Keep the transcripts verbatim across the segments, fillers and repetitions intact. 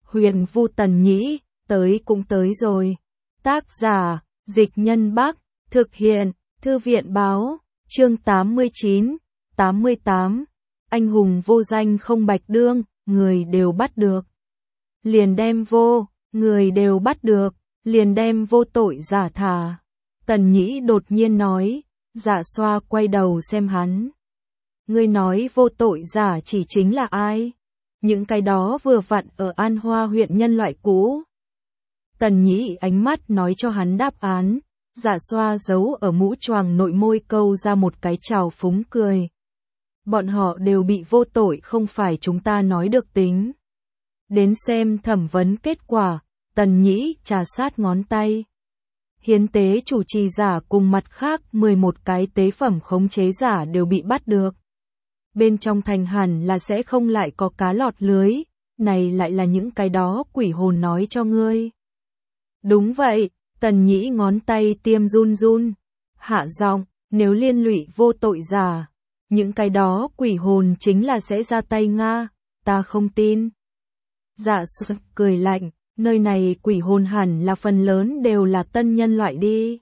Huyền Vu Tần Nhĩ, tới cũng tới rồi. Tác giả, Dịch Nhân Bắc, thực hiện, Thư viện Báo, chương tám mươi chín, tám mươi tám. Anh hùng vô danh không bạch đương, người đều bắt được. Liền đem vô, người đều bắt được, liền đem vô tội giả thả. Tần Nhĩ đột nhiên nói, Dạ Xoa quay đầu xem hắn. Ngươi nói vô tội giả chỉ chính là ai? Những cái đó vừa vặn ở An Hoa huyện nhân loại cũ. Tần Nhĩ ánh mắt nói cho hắn đáp án, Dạ Xoa giấu ở mũ choàng nội môi câu ra một cái trào phúng cười. Bọn họ đều bị vô tội, không phải chúng ta nói được tính. Đến xem thẩm vấn kết quả, Tần Nhĩ trà sát ngón tay. Hiến tế chủ trì giả cùng mặt khác mười một cái tế phẩm khống chế giả đều bị bắt được. Bên trong thành hẳn là sẽ không lại có cá lọt lưới, này lại là những cái đó quỷ hồn nói cho ngươi. Đúng vậy, Tần Nhĩ ngón tay tiêm run run, hạ giọng, nếu liên lụy vô tội giả, những cái đó quỷ hồn chính là sẽ ra tay Nga, ta không tin. Dạ Xoa cười lạnh, nơi này quỷ hồn hẳn là phần lớn đều là tân nhân loại đi.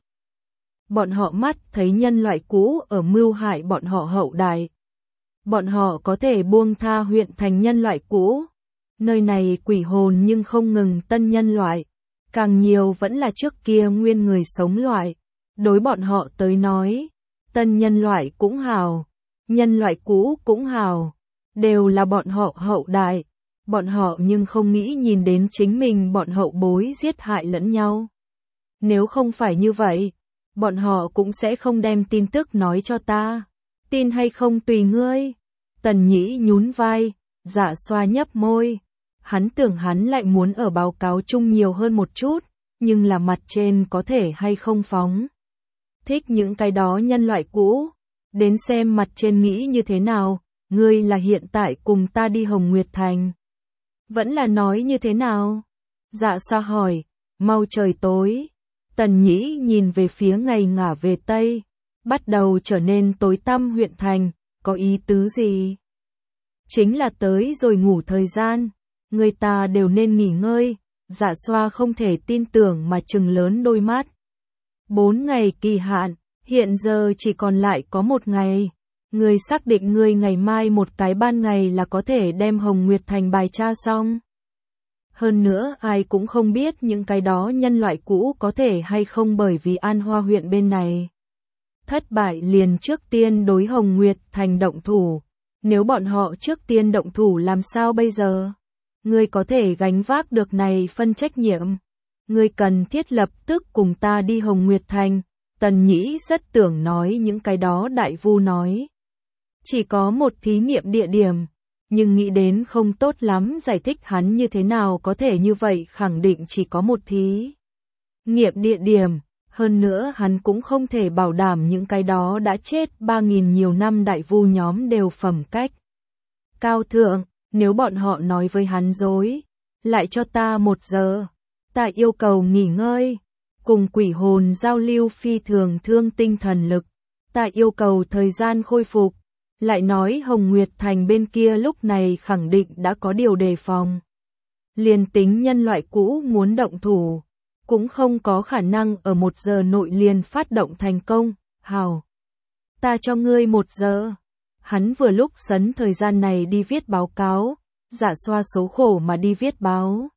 Bọn họ mắt thấy nhân loại cũ ở mưu hại bọn họ hậu đại. Bọn họ có thể buông tha huyện thành nhân loại cũ. Nơi này quỷ hồn nhưng không ngừng tân nhân loại. Càng nhiều vẫn là trước kia nguyên người sống loại. Đối bọn họ tới nói, tân nhân loại cũng hào, nhân loại cũ cũng hào, đều là bọn họ hậu đại. Bọn họ nhưng không nghĩ nhìn đến chính mình bọn hậu bối giết hại lẫn nhau. Nếu không phải như vậy, bọn họ cũng sẽ không đem tin tức nói cho ta. Tin hay không tùy ngươi. Tần Nhĩ nhún vai, Dạ Xoa nhấp môi. Hắn tưởng hắn lại muốn ở báo cáo chung nhiều hơn một chút, nhưng là mặt trên có thể hay không phóng. Thích những cái đó nhân loại cũ. Đến xem mặt trên nghĩ như thế nào, ngươi là hiện tại cùng ta đi Hồng Nguyệt Thành. Vẫn là nói như thế nào? Dạ Xoa hỏi, mau trời tối. Tần Nhĩ nhìn về phía ngày ngả về Tây, bắt đầu trở nên tối tăm huyện thành, có ý tứ gì? Chính là tới rồi ngủ thời gian, người ta đều nên nghỉ ngơi. Dạ Xoa không thể tin tưởng mà trừng lớn đôi mắt. Bốn ngày kỳ hạn, hiện giờ chỉ còn lại có một ngày. Người xác định người ngày mai một cái ban ngày là có thể đem Hồng Nguyệt Thành bài tra xong. Hơn nữa ai cũng không biết những cái đó nhân loại cũ có thể hay không bởi vì An Hoa huyện bên này. Thất bại liền trước tiên đối Hồng Nguyệt Thành động thủ. Nếu bọn họ trước tiên động thủ làm sao bây giờ? Ngươi có thể gánh vác được này phân trách nhiệm. Ngươi cần thiết lập tức cùng ta đi Hồng Nguyệt Thành. Tần Nhĩ rất tưởng nói những cái đó đại vu nói. Chỉ có một thí nghiệm địa điểm, nhưng nghĩ đến không tốt lắm giải thích hắn như thế nào có thể như vậy khẳng định chỉ có một thí nghiệm địa điểm, hơn nữa hắn cũng không thể bảo đảm những cái đó đã chết ba nghìn nhiều năm đại vu nhóm đều phẩm cách cao thượng, nếu bọn họ nói với hắn dối, lại cho ta một giờ, ta yêu cầu nghỉ ngơi, cùng quỷ hồn giao lưu phi thường thương tinh thần lực, ta yêu cầu thời gian khôi phục. Lại nói Hồng Nguyệt Thành bên kia lúc này khẳng định đã có điều đề phòng. Liền tính nhân loại cũ muốn động thủ, cũng không có khả năng ở một giờ nội liền phát động thành công. Hào, ta cho ngươi một giờ. Hắn vừa lúc sấn thời gian này đi viết báo cáo, Dạ Xoa xấu khổ mà đi viết báo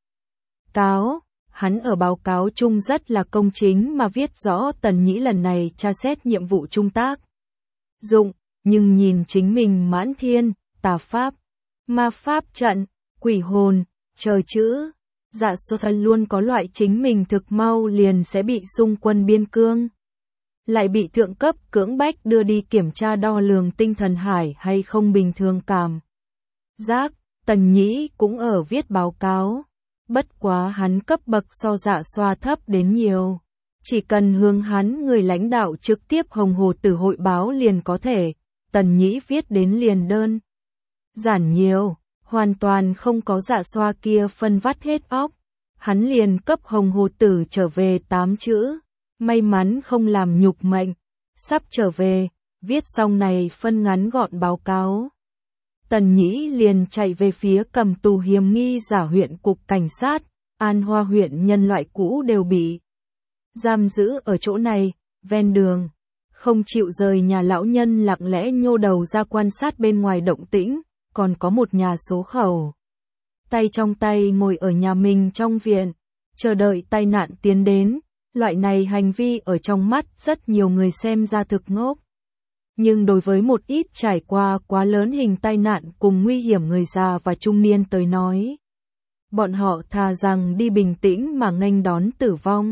cáo. Hắn ở báo cáo chung rất là công chính mà viết rõ Tần Nhĩ lần này tra xét nhiệm vụ trung tác dụng. Nhưng nhìn chính mình mãn thiên, tà pháp, ma pháp trận, quỷ hồn, trời chữ, Dạ Xoa luôn có loại chính mình thực mau liền sẽ bị xung quân biên cương. Lại bị thượng cấp cưỡng bách đưa đi kiểm tra đo lường tinh thần hải hay không bình thường cảm. Giác, Tần Nhĩ cũng ở viết báo cáo. Bất quá hắn cấp bậc so Dạ Xoa thấp đến nhiều. Chỉ cần hướng hắn người lãnh đạo trực tiếp Hồng Hồ Tử hội báo liền có thể. Tần Nhĩ viết đến liền đơn giản nhiều, hoàn toàn không có Dạ Xoa kia phân vắt hết óc. Hắn liền cấp Hồng Hồ Tử trở về tám chữ, may mắn không làm nhục mệnh, sắp trở về, viết xong này phân ngắn gọn báo cáo. Tần Nhĩ liền chạy về phía cầm tù hiểm nghi giả huyện cục cảnh sát, An Hoa huyện nhân loại cũ đều bị giam giữ ở chỗ này, ven đường, không chịu rời nhà. Lão nhân lặng lẽ nhô đầu ra quan sát bên ngoài động tĩnh, còn có một nhà số khẩu. Tay trong tay ngồi ở nhà mình trong viện, chờ đợi tai nạn tiến đến, loại này hành vi ở trong mắt rất nhiều người xem ra thực ngốc. Nhưng đối với một ít trải qua quá lớn hình tai nạn cùng nguy hiểm người già và trung niên tới nói, bọn họ thà rằng đi bình tĩnh mà nghênh đón tử vong.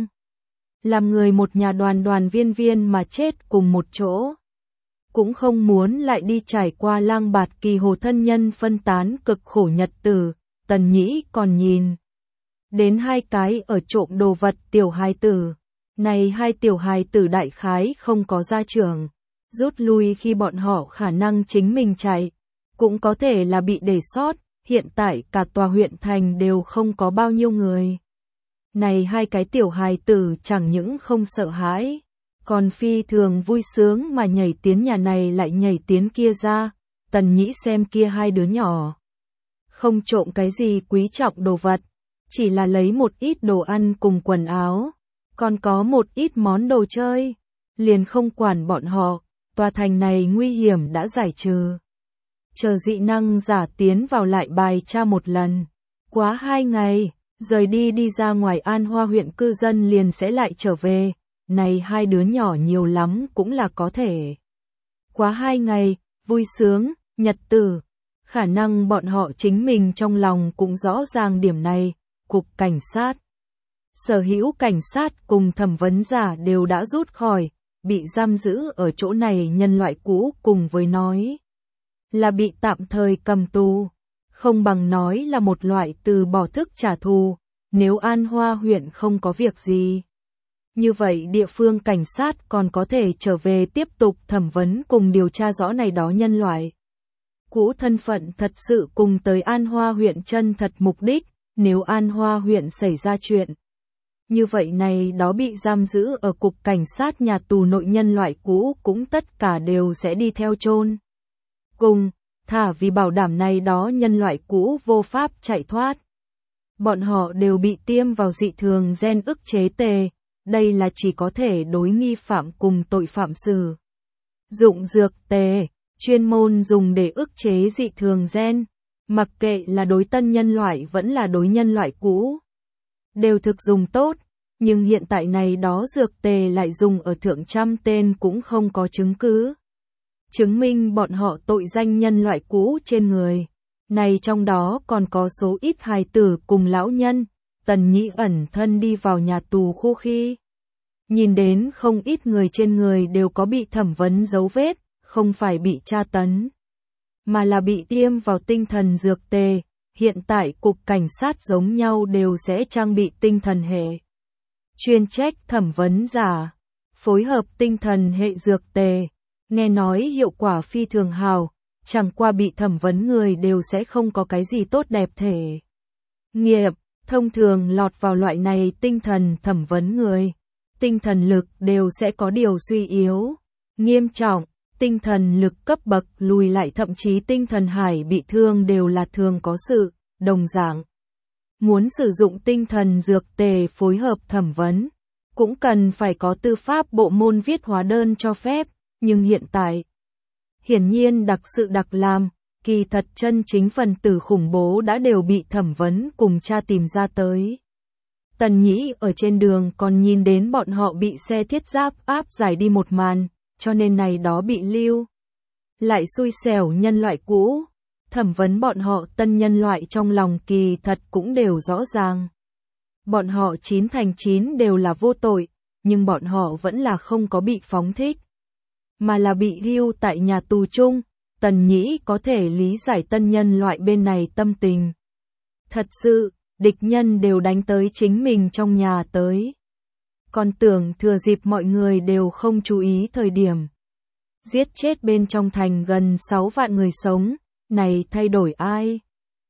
Làm người một nhà đoàn đoàn viên viên mà chết cùng một chỗ, cũng không muốn lại đi trải qua lang bạt kỳ hồ thân nhân phân tán cực khổ nhật tử. Tần Nhĩ còn nhìn đến hai cái ở trộm đồ vật tiểu hài tử. Này hai tiểu hài tử đại khái không có gia trưởng, rút lui khi bọn họ khả năng chính mình chạy, cũng có thể là bị để sót. Hiện tại cả tòa huyện thành đều không có bao nhiêu người. Này hai cái tiểu hài tử chẳng những không sợ hãi, còn phi thường vui sướng mà nhảy tiến nhà này lại nhảy tiến kia ra. Tần Nhĩ xem kia hai đứa nhỏ, không trộm cái gì quý trọng đồ vật, chỉ là lấy một ít đồ ăn cùng quần áo, còn có một ít món đồ chơi, liền không quản bọn họ. Tòa thành này nguy hiểm đã giải trừ, chờ dị năng giả tiến vào lại bài tra một lần. Quá hai ngày, rời đi đi ra ngoài An Hoa huyện cư dân liền sẽ lại trở về. Này hai đứa nhỏ nhiều lắm cũng là có thể. Quá hai ngày, vui sướng, nhật tử. Khả năng bọn họ chính mình trong lòng cũng rõ ràng điểm này. Cục cảnh sát, sở hữu cảnh sát cùng thẩm vấn giả đều đã rút khỏi, bị giam giữ ở chỗ này nhân loại cũ cùng với nói là bị tạm thời cầm tù, không bằng nói là một loại từ bỏ thức trả thù. Nếu An Hoa huyện không có việc gì, như vậy địa phương cảnh sát còn có thể trở về tiếp tục thẩm vấn cùng điều tra rõ này đó nhân loại cũ thân phận thật sự cùng tới An Hoa huyện chân thật mục đích. Nếu An Hoa huyện xảy ra chuyện như vậy này đó bị giam giữ ở cục cảnh sát nhà tù nội nhân loại cũ cũng tất cả đều sẽ đi theo chôn cùng, thả vì bảo đảm này đó nhân loại cũ vô pháp chạy thoát. Bọn họ đều bị tiêm vào dị thường gen ức chế tề, đây là chỉ có thể đối nghi phạm cùng tội phạm sử dụng dược tề, chuyên môn dùng để ức chế dị thường gen. Mặc kệ là đối tân nhân loại vẫn là đối nhân loại cũ, đều thực dùng tốt, nhưng hiện tại này đó dược tề lại dùng ở thượng trăm tên cũng không có chứng cứ chứng minh bọn họ tội danh nhân loại cũ trên người. Này trong đó còn có số ít hài tử cùng lão nhân. Tần Nhĩ ẩn thân đi vào nhà tù khu khi nhìn đến không ít người trên người đều có bị thẩm vấn dấu vết, không phải bị tra tấn, mà là bị tiêm vào tinh thần dược tề. Hiện tại cục cảnh sát giống nhau đều sẽ trang bị tinh thần hệ, chuyên trách thẩm vấn giả, phối hợp tinh thần hệ dược tề. Nghe nói hiệu quả phi thường hào, chẳng qua bị thẩm vấn người đều sẽ không có cái gì tốt đẹp thể nghiệp. Thông thường lọt vào loại này tinh thần thẩm vấn người, tinh thần lực đều sẽ có điều suy yếu nghiêm trọng. Tinh thần lực cấp bậc lùi lại thậm chí tinh thần hải bị thương đều là thường có sự. Đồng dạng, muốn sử dụng tinh thần dược tề phối hợp thẩm vấn, cũng cần phải có tư pháp bộ môn viết hóa đơn cho phép. Nhưng hiện tại, hiển nhiên đặc sự đặc làm, kỳ thật chân chính phần tử khủng bố đã đều bị thẩm vấn cùng tra tìm ra tới. Tần Nhĩ ở trên đường còn nhìn đến bọn họ bị xe thiết giáp áp giải đi một màn, cho nên này đó bị lưu lại xui xẻo nhân loại cũ. Thẩm vấn bọn họ tân nhân loại trong lòng kỳ thật cũng đều rõ ràng. Bọn họ chín thành chín đều là vô tội, nhưng bọn họ vẫn là không có bị phóng thích, mà là bị lưu tại nhà tù chung. Tần Nhĩ có thể lý giải tân nhân loại bên này tâm tình. Thật sự, địch nhân đều đánh tới chính mình trong nhà tới. Còn tưởng thừa dịp mọi người đều không chú ý thời điểm, giết chết bên trong thành gần sáu vạn người sống. Này thay đổi ai?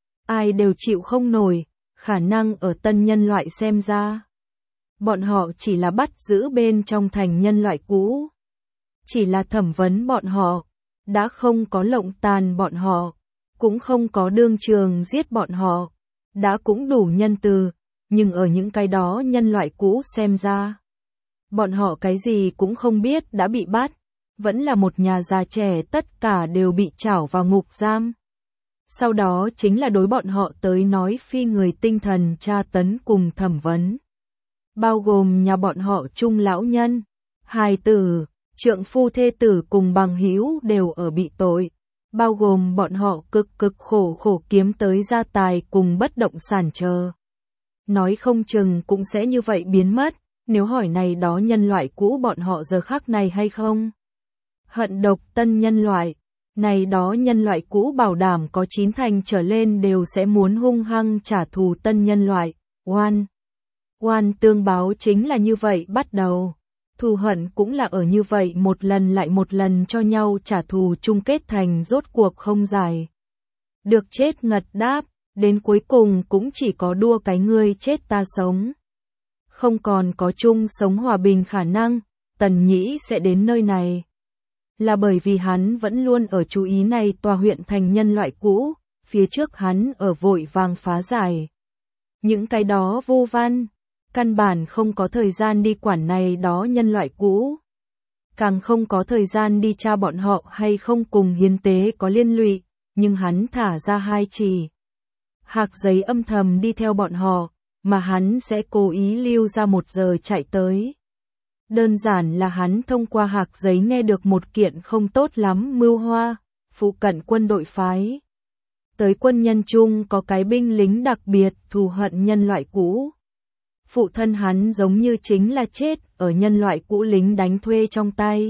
Ai đều chịu không nổi. Khả năng ở tân nhân loại xem ra, bọn họ chỉ là bắt giữ bên trong thành nhân loại cũ, chỉ là thẩm vấn bọn họ, đã không có lộng tàn bọn họ. cũng không có đương trường giết bọn họ, đã cũng đủ nhân từ, nhưng ở những cái đó nhân loại cũ xem ra, bọn họ cái gì cũng không biết đã bị bắt, vẫn là một nhà già trẻ tất cả đều bị trảo vào ngục giam. Sau đó chính là đối bọn họ tới nói phi người tinh thần tra tấn cùng thẩm vấn. Bao gồm nhà bọn họ chung lão nhân, hài tử, trượng phu thê tử cùng bằng hữu đều ở bị tội. Bao gồm bọn họ cực cực khổ khổ kiếm tới gia tài cùng bất động sản chờ. Nói không chừng cũng sẽ như vậy biến mất, nếu hỏi này đó nhân loại cũ bọn họ giờ khắc này hay không. Hận độc tân nhân loại, này đó nhân loại cũ bảo đảm có chín thành trở lên đều sẽ muốn hung hăng trả thù tân nhân loại, oan. Oan tương báo chính là như vậy bắt đầu. Thù hận cũng là ở như vậy một lần lại một lần cho nhau trả thù chung kết thành rốt cuộc không dài. Được chết ngật đáp, đến cuối cùng cũng chỉ có đua cái ngươi chết ta sống. Không còn có chung sống hòa bình khả năng, Tần Nhĩ sẽ đến nơi này. Là bởi vì hắn vẫn luôn ở chú ý này tòa huyện thành nhân loại cũ, phía trước hắn ở vội vàng phá giải. Những cái đó vô văn. Căn bản không có thời gian đi quản này đó nhân loại cũ. Càng không có thời gian đi tra bọn họ hay không cùng hiến tế có liên lụy, nhưng hắn thả ra hai chỉ. Hạc giấy âm thầm đi theo bọn họ, mà hắn sẽ cố ý lưu ra một giờ chạy tới. Đơn giản là hắn thông qua hạc giấy nghe được một kiện không tốt lắm mưu hoa, phụ cận quân đội phái. Tới quân nhân chung có cái binh lính đặc biệt thù hận nhân loại cũ. Phụ thân hắn giống như chính là chết ở nhân loại cũ lính đánh thuê trong tay.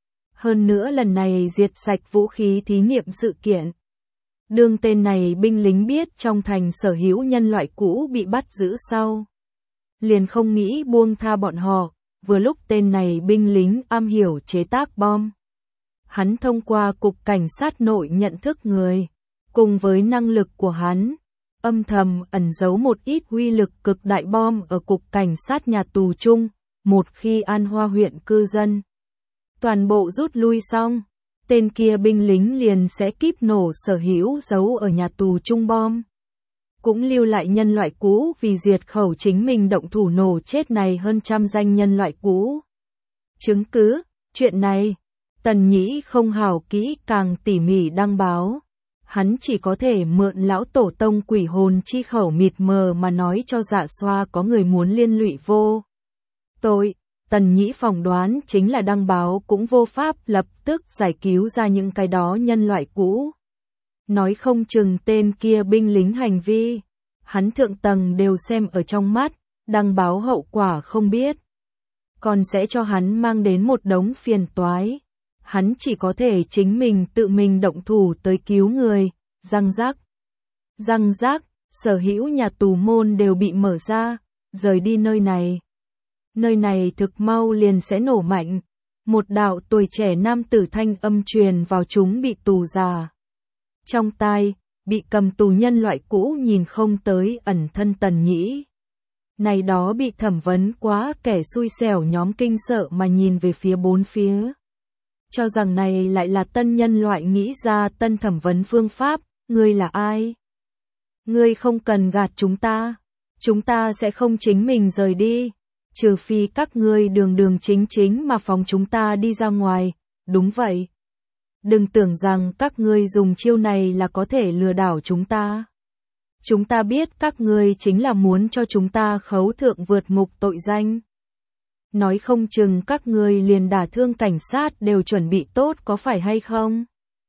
Hơn nữa lần này diệt sạch vũ khí thí nghiệm sự kiện. Đương tên này binh lính biết trong thành sở hữu nhân loại cũ bị bắt giữ sau. Liền không nghĩ buông tha bọn họ, vừa lúc tên này binh lính am hiểu chế tác bom. Hắn thông qua cục cảnh sát nội nhận thức người, cùng với năng lực của hắn. Âm thầm ẩn giấu một ít uy lực cực đại bom ở cục cảnh sát nhà tù chung, một khi An Hoa huyện cư dân. Toàn bộ rút lui xong, tên kia binh lính liền sẽ kíp nổ sở hữu giấu ở nhà tù chung bom. Cũng lưu lại nhân loại cũ vì diệt khẩu chính mình động thủ nổ chết này hơn trăm danh nhân loại cũ. Chứng cứ, chuyện này, Tần Nhĩ không hào kỹ càng tỉ mỉ đăng báo. Hắn chỉ có thể mượn lão tổ tông quỷ hồn chi khẩu mịt mờ mà nói cho Dạ Xoa có người muốn liên lụy vô. Tội, Tần Nhĩ phỏng đoán chính là đăng báo cũng vô pháp lập tức giải cứu ra những cái đó nhân loại cũ. Nói không chừng tên kia binh lính hành vi, hắn thượng tầng đều xem ở trong mắt, đăng báo hậu quả không biết. Còn sẽ cho hắn mang đến một đống phiền toái. Hắn chỉ có thể chính mình tự mình động thủ tới cứu người, răng rác. Răng rác, sở hữu nhà tù môn đều bị mở ra, rời đi nơi này. Nơi này thực mau liền sẽ nổ mạnh. Một đạo tuổi trẻ nam tử thanh âm truyền vào chúng bị tù già. Trong tai, bị cầm tù nhân loại cũ nhìn không tới ẩn thân Tần Nhĩ. Này đó bị thẩm vấn quá kẻ xui xẻo nhóm kinh sợ mà nhìn về phía bốn phía. Cho rằng này lại là tân nhân loại nghĩ ra tân thẩm vấn phương pháp, ngươi là ai? Ngươi không cần gạt chúng ta, chúng ta sẽ không chính mình rời đi, trừ phi các ngươi đường đường chính chính mà phóng chúng ta đi ra ngoài, đúng vậy. Đừng tưởng rằng các ngươi dùng chiêu này là có thể lừa đảo chúng ta. Chúng ta biết các ngươi chính là muốn cho chúng ta khấu thượng vượt ngục tội danh. Nói không chừng các ngươi liền đả thương cảnh sát đều chuẩn bị tốt có phải hay không?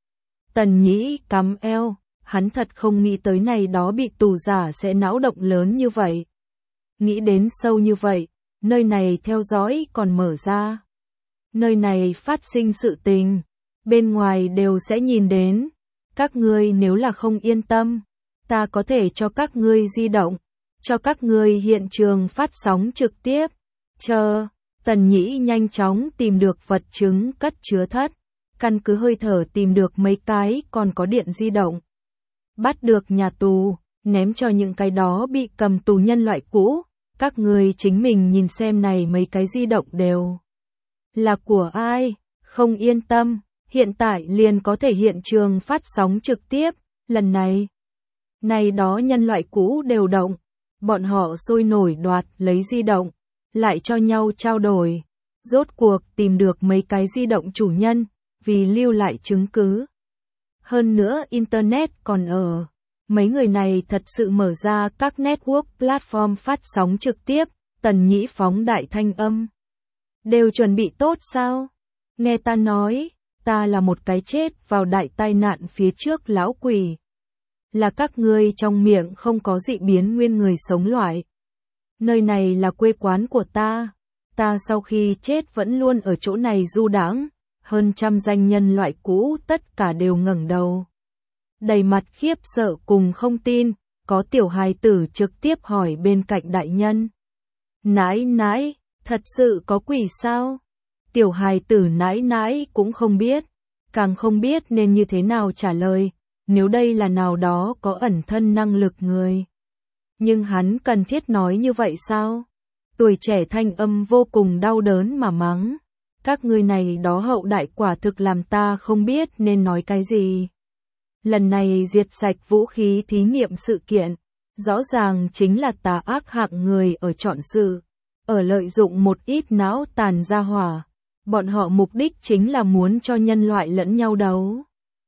Tần Nhĩ cắm eo, hắn thật không nghĩ tới này đó bị tù giả sẽ não động lớn như vậy. Nghĩ đến sâu như vậy, nơi này theo dõi còn mở ra. Nơi này phát sinh sự tình, bên ngoài đều sẽ nhìn đến. Các ngươi nếu là không yên tâm, ta có thể cho các ngươi di động, cho các ngươi hiện trường phát sóng trực tiếp. Chờ, Tần Nhĩ nhanh chóng tìm được vật chứng cất chứa thất, căn cứ hơi thở tìm được mấy cái còn có điện di động. Bắt được nhà tù, ném cho những cái đó bị cầm tù nhân loại cũ, các người chính mình nhìn xem này mấy cái di động đều là của ai, không yên tâm, hiện tại liền có thể hiện trường phát sóng trực tiếp, lần này, này đó nhân loại cũ đều động, bọn họ sôi nổi đoạt lấy di động, lại cho nhau trao đổi, rốt cuộc tìm được mấy cái di động chủ nhân, vì lưu lại chứng cứ. Hơn nữa Internet còn ở, mấy người này thật sự mở ra các network platform phát sóng trực tiếp, Tần Nhĩ phóng đại thanh âm. Đều chuẩn bị tốt sao? Nghe ta nói, ta là một cái chết vào đại tai nạn phía trước lão quỷ. Là các ngươi trong miệng không có dị biến nguyên người sống loại. Nơi này là quê quán của ta. Ta sau khi chết vẫn luôn ở chỗ này du đãng. Hơn trăm danh nhân loại cũ tất cả đều ngẩng đầu. Đầy mặt khiếp sợ cùng không tin, có tiểu hài tử trực tiếp hỏi bên cạnh đại nhân. Nãi nãi, thật sự có quỷ sao? Tiểu hài tử nãi nãi cũng không biết, càng không biết nên như thế nào trả lời, nếu đây là nào đó có ẩn thân năng lực người. Nhưng hắn cần thiết nói như vậy sao? Tuổi trẻ thanh âm vô cùng đau đớn mà mắng. Các ngươi này đó hậu đại quả thực làm ta không biết nên nói cái gì. Lần này diệt sạch vũ khí thí nghiệm sự kiện, rõ ràng chính là tà ác hạng người ở chọn sự, ở lợi dụng một ít não tàn ra hỏa. Bọn họ mục đích chính là muốn cho nhân loại lẫn nhau đấu.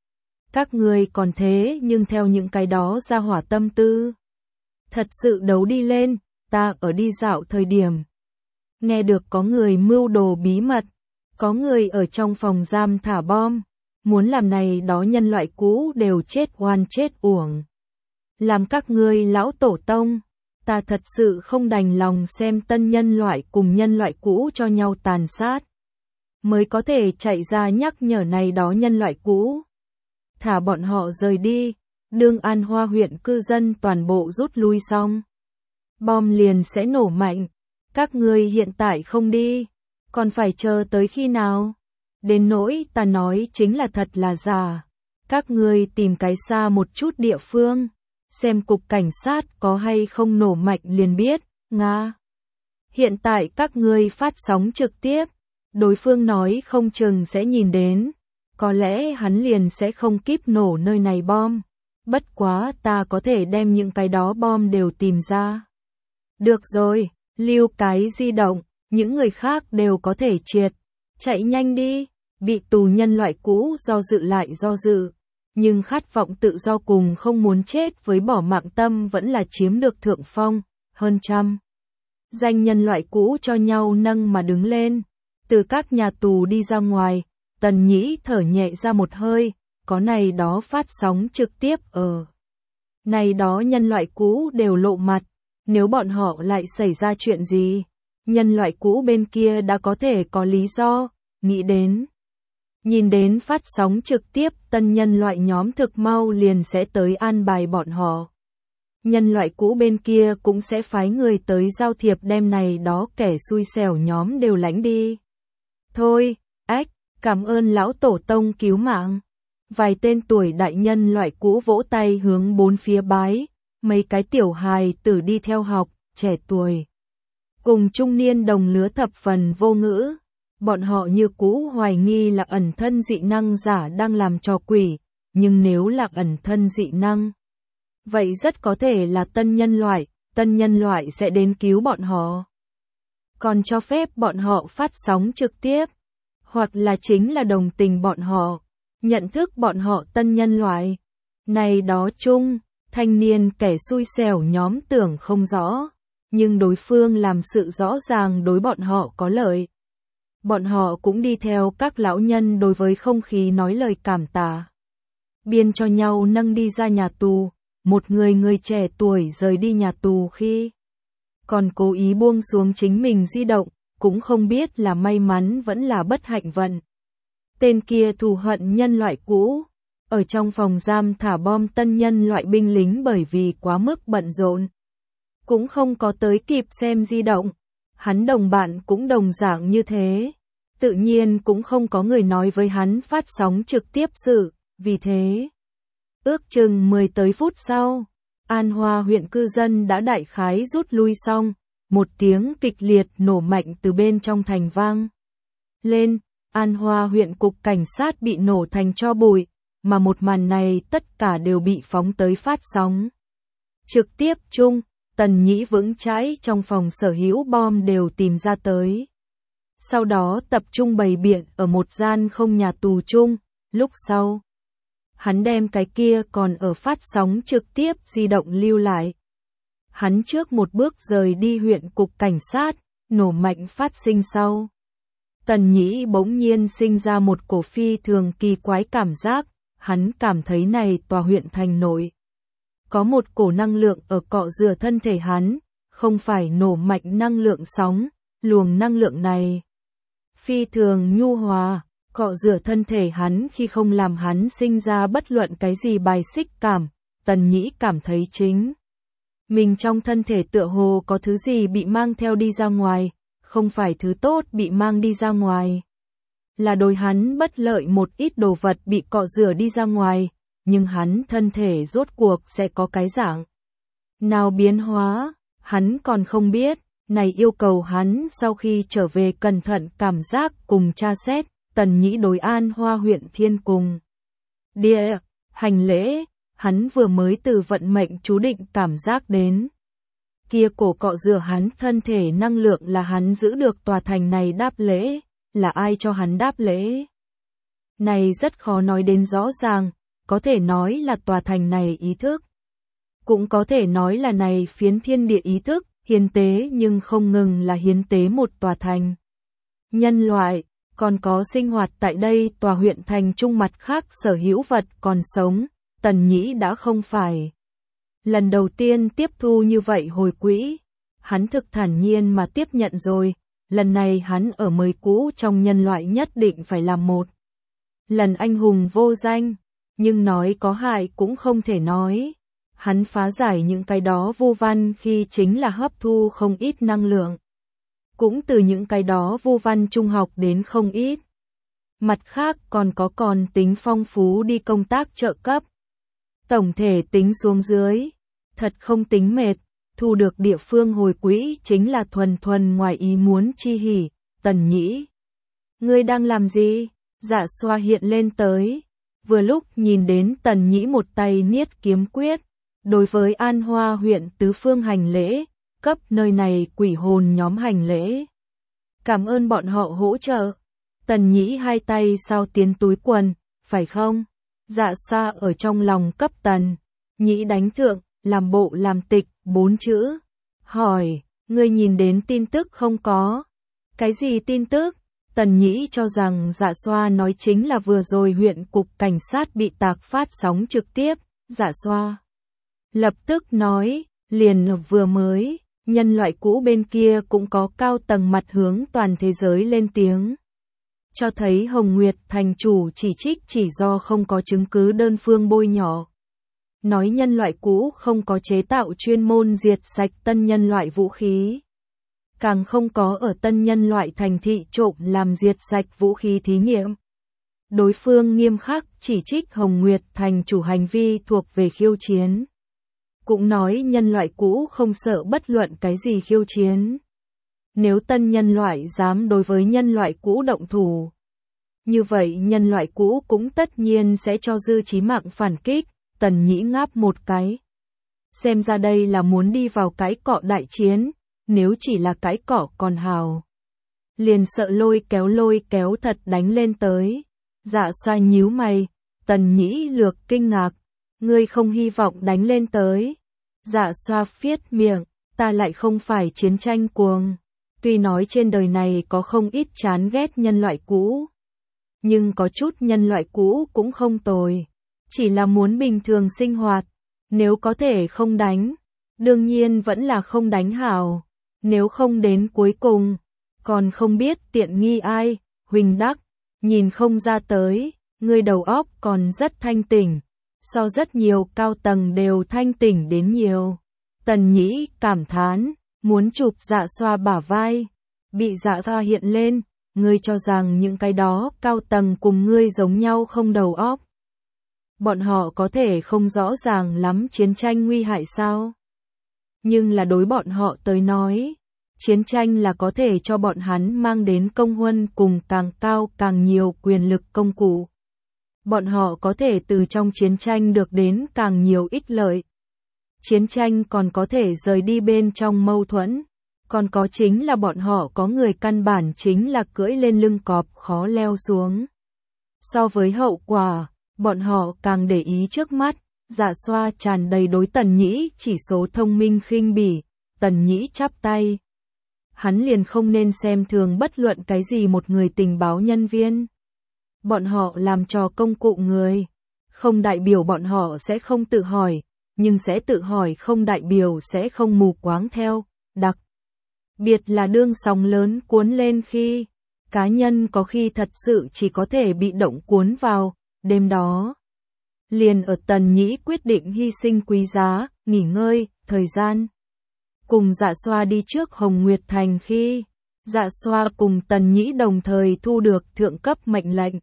Các ngươi còn thế nhưng theo những cái đó ra hỏa tâm tư. Thật sự đấu đi lên, ta ở đi dạo thời điểm. Nghe được có người mưu đồ bí mật, có người ở trong phòng giam thả bom, muốn làm này đó nhân loại cũ đều chết oan chết uổng. Làm các ngươi lão tổ tông, ta thật sự không đành lòng xem tân nhân loại cùng nhân loại cũ cho nhau tàn sát. Mới có thể chạy ra nhắc nhở này đó nhân loại cũ. Thả bọn họ rời đi, đương An Hoa huyện cư dân toàn bộ rút lui xong. Bom liền sẽ nổ mạnh, các ngươi hiện tại không đi, còn phải chờ tới khi nào? Đến nỗi ta nói chính là thật là giả. Các ngươi tìm cái xa một chút địa phương, xem cục cảnh sát có hay không nổ mạnh liền biết, Nga. Hiện tại các ngươi phát sóng trực tiếp, đối phương nói không chừng sẽ nhìn đến, có lẽ hắn liền sẽ không kíp nổ nơi này bom. Bất quá ta có thể đem những cái đó bom đều tìm ra. Được rồi, lưu cái di động, những người khác đều có thể triệt. Chạy nhanh đi, bị tù nhân loại cũ do dự lại do dự. Nhưng khát vọng tự do cùng không muốn chết với bỏ mạng tâm vẫn là chiếm được thượng phong, hơn trăm. Danh nhân loại cũ cho nhau nâng mà đứng lên. Từ các nhà tù đi ra ngoài, Tần Nhĩ thở nhẹ ra một hơi, có này đó phát sóng trực tiếp ở. Này đó nhân loại cũ đều lộ mặt, nếu bọn họ lại xảy ra chuyện gì, nhân loại cũ bên kia đã có thể có lý do, nghĩ đến. Nhìn đến phát sóng trực tiếp tân nhân loại nhóm thực mau liền sẽ tới an bài bọn họ. Nhân loại cũ bên kia cũng sẽ phái người tới giao thiệp đem này đó kẻ xui xẻo nhóm đều lãnh đi. Thôi, ách, cảm ơn lão tổ tông cứu mạng. Vài tên tuổi đại nhân loại cũ vỗ tay hướng bốn phía bái, mấy cái tiểu hài tử đi theo học, trẻ tuổi. Cùng trung niên đồng lứa thập phần vô ngữ. Bọn họ như cũ hoài nghi là ẩn thân dị năng giả đang làm trò quỷ, nhưng nếu là ẩn thân dị năng, vậy rất có thể là tân nhân loại, tân nhân loại sẽ đến cứu bọn họ. Còn cho phép bọn họ phát sóng trực tiếp, hoặc là chính là đồng tình bọn họ, nhận thức bọn họ tân nhân loại. Này đó chung, thanh niên kẻ xui xẻo nhóm tưởng không rõ, nhưng đối phương làm sự rõ ràng đối bọn họ có lợi. Bọn họ cũng đi theo các lão nhân đối với không khí nói lời cảm tạ. Biên cho nhau nâng đi ra nhà tù, một người người trẻ tuổi rời đi nhà tù khi còn cố ý buông xuống chính mình di động, cũng không biết là may mắn vẫn là bất hạnh vận. Tên kia thù hận nhân loại cũ, ở trong phòng giam thả bom tân nhân loại binh lính bởi vì quá mức bận rộn, cũng không có tới kịp xem di động. Hắn đồng bạn cũng đồng dạng như thế, tự nhiên cũng không có người nói với hắn phát sóng trực tiếp sự, vì thế, ước chừng mười tới phút sau, An Hoa huyện cư dân đã đại khái rút lui xong, một tiếng kịch liệt nổ mạnh từ bên trong thành vang lên, An Hoa huyện cục cảnh sát bị nổ thành tro bụi, mà một màn này tất cả đều bị phóng tới phát sóng trực tiếp chung. Tần Nhĩ vững chãi trong phòng sở hữu bom đều tìm ra tới. Sau đó tập trung bày biện ở một gian không nhà tù chung, lúc sau. Hắn đem cái kia còn ở phát sóng trực tiếp di động lưu lại. Hắn trước một bước rời đi huyện cục cảnh sát, nổ mạnh phát sinh sau. Tần Nhĩ bỗng nhiên sinh ra một cổ phi thường kỳ quái cảm giác, hắn cảm thấy này tòa huyện thành nội. Có một cổ năng lượng ở cọ rửa thân thể hắn, không phải nổ mạnh năng lượng sóng, luồng năng lượng này. Phi thường nhu hòa, cọ rửa thân thể hắn khi không làm hắn sinh ra bất luận cái gì bài xích cảm, Tần Nhĩ cảm thấy chính. Mình trong thân thể tựa hồ có thứ gì bị mang theo đi ra ngoài, không phải thứ tốt bị mang đi ra ngoài. Là đối hắn bất lợi một ít đồ vật bị cọ rửa đi ra ngoài, nhưng hắn thân thể rốt cuộc sẽ có cái dạng nào biến hóa, hắn còn không biết, này yêu cầu hắn sau khi trở về cẩn thận cảm giác cùng tra xét. Tần Nhĩ đối An Hoa huyện Thiên cùng địa hành lễ, hắn vừa mới từ vận mệnh chú định cảm giác đến. Kia cổ cọ rửa hắn thân thể năng lượng là hắn giữ được tòa thành này đáp lễ, là ai cho hắn đáp lễ? Này rất khó nói đến rõ ràng, có thể nói là tòa thành này ý thức. Cũng có thể nói là này phiến thiên địa ý thức, hiến tế nhưng không ngừng là hiến tế một tòa thành. Nhân loại, còn có sinh hoạt tại đây tòa huyện thành trung mặt khác sở hữu vật còn sống, Tần Nhĩ đã không phải lần đầu tiên tiếp thu như vậy hồi quỹ. Hắn thực thản nhiên mà tiếp nhận rồi, lần này hắn ở mới cũ trong nhân loại nhất định phải làm một lần anh hùng vô danh, nhưng nói có hại cũng không thể nói. Hắn phá giải những cái đó vu văn khi chính là hấp thu không ít năng lượng. Cũng từ những cái đó vu văn trung học đến không ít. Mặt khác còn có còn tính phong phú đi công tác trợ cấp. Tổng thể tính xuống dưới, thật không tính mệt, thu được địa phương hồi quỹ chính là thuần thuần ngoài ý muốn chi hỉ. Tần Nhĩ, ngươi đang làm gì? Dạ Xoa hiện lên tới, vừa lúc nhìn đến Tần Nhĩ một tay niết kiếm quyết, đối với An Hoa huyện tứ phương hành lễ, cấp nơi này quỷ hồn nhóm hành lễ. Cảm ơn bọn họ hỗ trợ. Tần Nhĩ hai tay sau tiến túi quần, phải không? Dạ Xoa ở trong lòng cấp Tần Nhĩ đánh thượng, làm bộ làm tịch, bốn chữ. Hỏi, ngươi nhìn đến tin tức không có? Cái gì tin tức? Tần Nhĩ cho rằng Dạ Xoa nói chính là vừa rồi huyện cục cảnh sát bị tạc phát sóng trực tiếp. Dạ Xoa lập tức nói, liền vừa mới, nhân loại cũ bên kia cũng có cao tầng mặt hướng toàn thế giới lên tiếng. Cho thấy Hồng Nguyệt thành chủ chỉ trích chỉ do không có chứng cứ đơn phương bôi nhọ. Nói nhân loại cũ không có chế tạo chuyên môn diệt sạch tân nhân loại vũ khí. Càng không có ở tân nhân loại thành thị trộm làm diệt sạch vũ khí thí nghiệm. Đối phương nghiêm khắc chỉ trích Hồng Nguyệt thành chủ hành vi thuộc về khiêu chiến. Cũng nói nhân loại cũ không sợ bất luận cái gì khiêu chiến. Nếu tân nhân loại dám đối với nhân loại cũ động thủ, như vậy nhân loại cũ cũng tất nhiên sẽ cho dư chí mạng phản kích. Tần Nhĩ ngáp một cái. Xem ra đây là muốn đi vào cái cọ đại chiến, nếu chỉ là cái cọ còn hào. Liền sợ lôi kéo lôi kéo thật đánh lên tới. Dạ Xoa nhíu mày, Tần Nhĩ lược kinh ngạc, ngươi không hy vọng đánh lên tới. Dạ Xoa phiết miệng, ta lại không phải chiến tranh cuồng. Tuy nói trên đời này có không ít chán ghét nhân loại cũ, nhưng có chút nhân loại cũ cũng không tồi. Chỉ là muốn bình thường sinh hoạt, nếu có thể không đánh, đương nhiên vẫn là không đánh hảo. Nếu không đến cuối cùng, còn không biết tiện nghi ai. Huỳnh Đắc, nhìn không ra tới, ngươi đầu óc còn rất thanh tỉnh, so rất nhiều cao tầng đều thanh tỉnh đến nhiều. Tần Nhĩ cảm thán, muốn chụp Dạ Xoa bả vai, bị Dạ Xoa hiện lên, ngươi cho rằng những cái đó cao tầng cùng ngươi giống nhau không đầu óc. Bọn họ có thể không rõ ràng lắm chiến tranh nguy hại sao? Nhưng là đối bọn họ tới nói, chiến tranh là có thể cho bọn hắn mang đến công huân cùng càng cao càng nhiều quyền lực công cụ. bọn họ có thể từ trong chiến tranh được đến càng nhiều ích lợi. Chiến tranh còn có thể rời đi bên trong mâu thuẫn, còn có chính là bọn họ có người căn bản chính là cưỡi lên lưng cọp khó leo xuống. So với hậu quả, bọn họ càng để ý trước mắt. Dạ Xoa tràn đầy đối Tần Nhĩ chỉ số thông minh khinh bỉ. Tần Nhĩ chắp tay. Hắn liền không nên xem thường bất luận cái gì một người tình báo nhân viên. Bọn họ làm trò công cụ người. Không đại biểu bọn họ sẽ không tự hỏi, nhưng sẽ tự hỏi không đại biểu sẽ không mù quáng theo. Đặc biệt là đương sóng lớn cuốn lên khi cá nhân có khi thật sự chỉ có thể bị động cuốn vào. Đêm đó, liền ở Tần Nhĩ quyết định hy sinh quý giá, nghỉ ngơi, thời gian. Cùng Dạ Xoa đi trước Hồng Nguyệt Thành khi Dạ Xoa cùng Tần Nhĩ đồng thời thu được thượng cấp mệnh lệnh.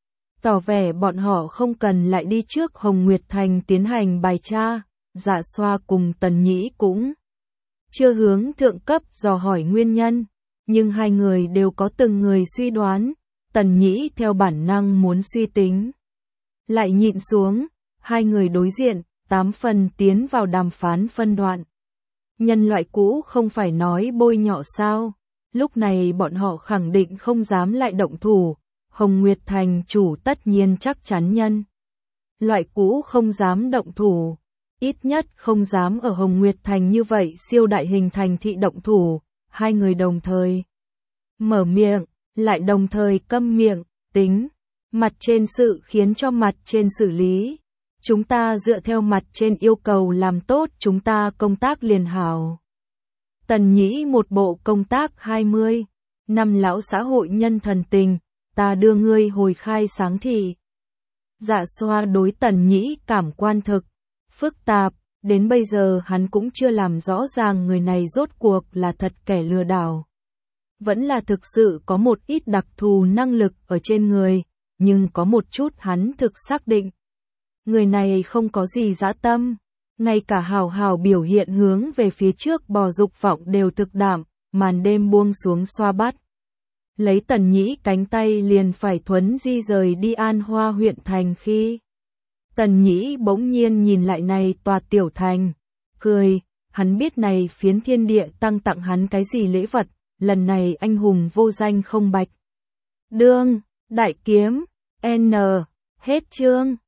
Tỏ vẻ bọn họ không cần lại đi trước Hồng Nguyệt Thành tiến hành bài tra. Dạ Xoa cùng Tần Nhĩ cũng chưa hướng thượng cấp dò hỏi nguyên nhân, nhưng hai người đều có từng người suy đoán. Tần Nhĩ theo bản năng muốn suy tính, lại nhịn xuống, hai người đối diện, tám phần tiến vào đàm phán phân đoạn. Nhân loại cũ không phải nói bôi nhọ sao, lúc này bọn họ khẳng định không dám lại động thủ, Hồng Nguyệt Thành chủ tất nhiên chắc chắn nhân loại cũ không dám động thủ, ít nhất không dám ở Hồng Nguyệt Thành như vậy siêu đại hình thành thị động thủ. Hai người đồng thời mở miệng, lại đồng thời câm miệng, tính mặt trên sự khiến cho mặt trên xử lý. Chúng ta dựa theo mặt trên yêu cầu làm tốt chúng ta công tác liền hảo. Tần Nhĩ một bộ công tác hai mươi năm lão xã hội nhân thần tình, ta đưa ngươi hồi khai sáng thị. Dạ Xoa đối Tần Nhĩ cảm quan thực phức tạp, đến bây giờ hắn cũng chưa làm rõ ràng người này rốt cuộc là thật kẻ lừa đảo, vẫn là thực sự có một ít đặc thù năng lực ở trên người, nhưng có một chút hắn thực xác định. Người này không có gì dã tâm, ngay cả hào hào biểu hiện hướng về phía trước bò dục vọng đều thực đảm. Màn đêm buông xuống xoa bắt lấy Tần Nhĩ cánh tay liền phải thuấn di rời đi An Hoa huyện thành khi Tần Nhĩ bỗng nhiên nhìn lại này tòa tiểu thành, cười, hắn biết này phiến thiên địa tăng tặng hắn cái gì lễ vật, lần này anh hùng vô danh không bạch. Đương, đại kiếm, N, hết chương.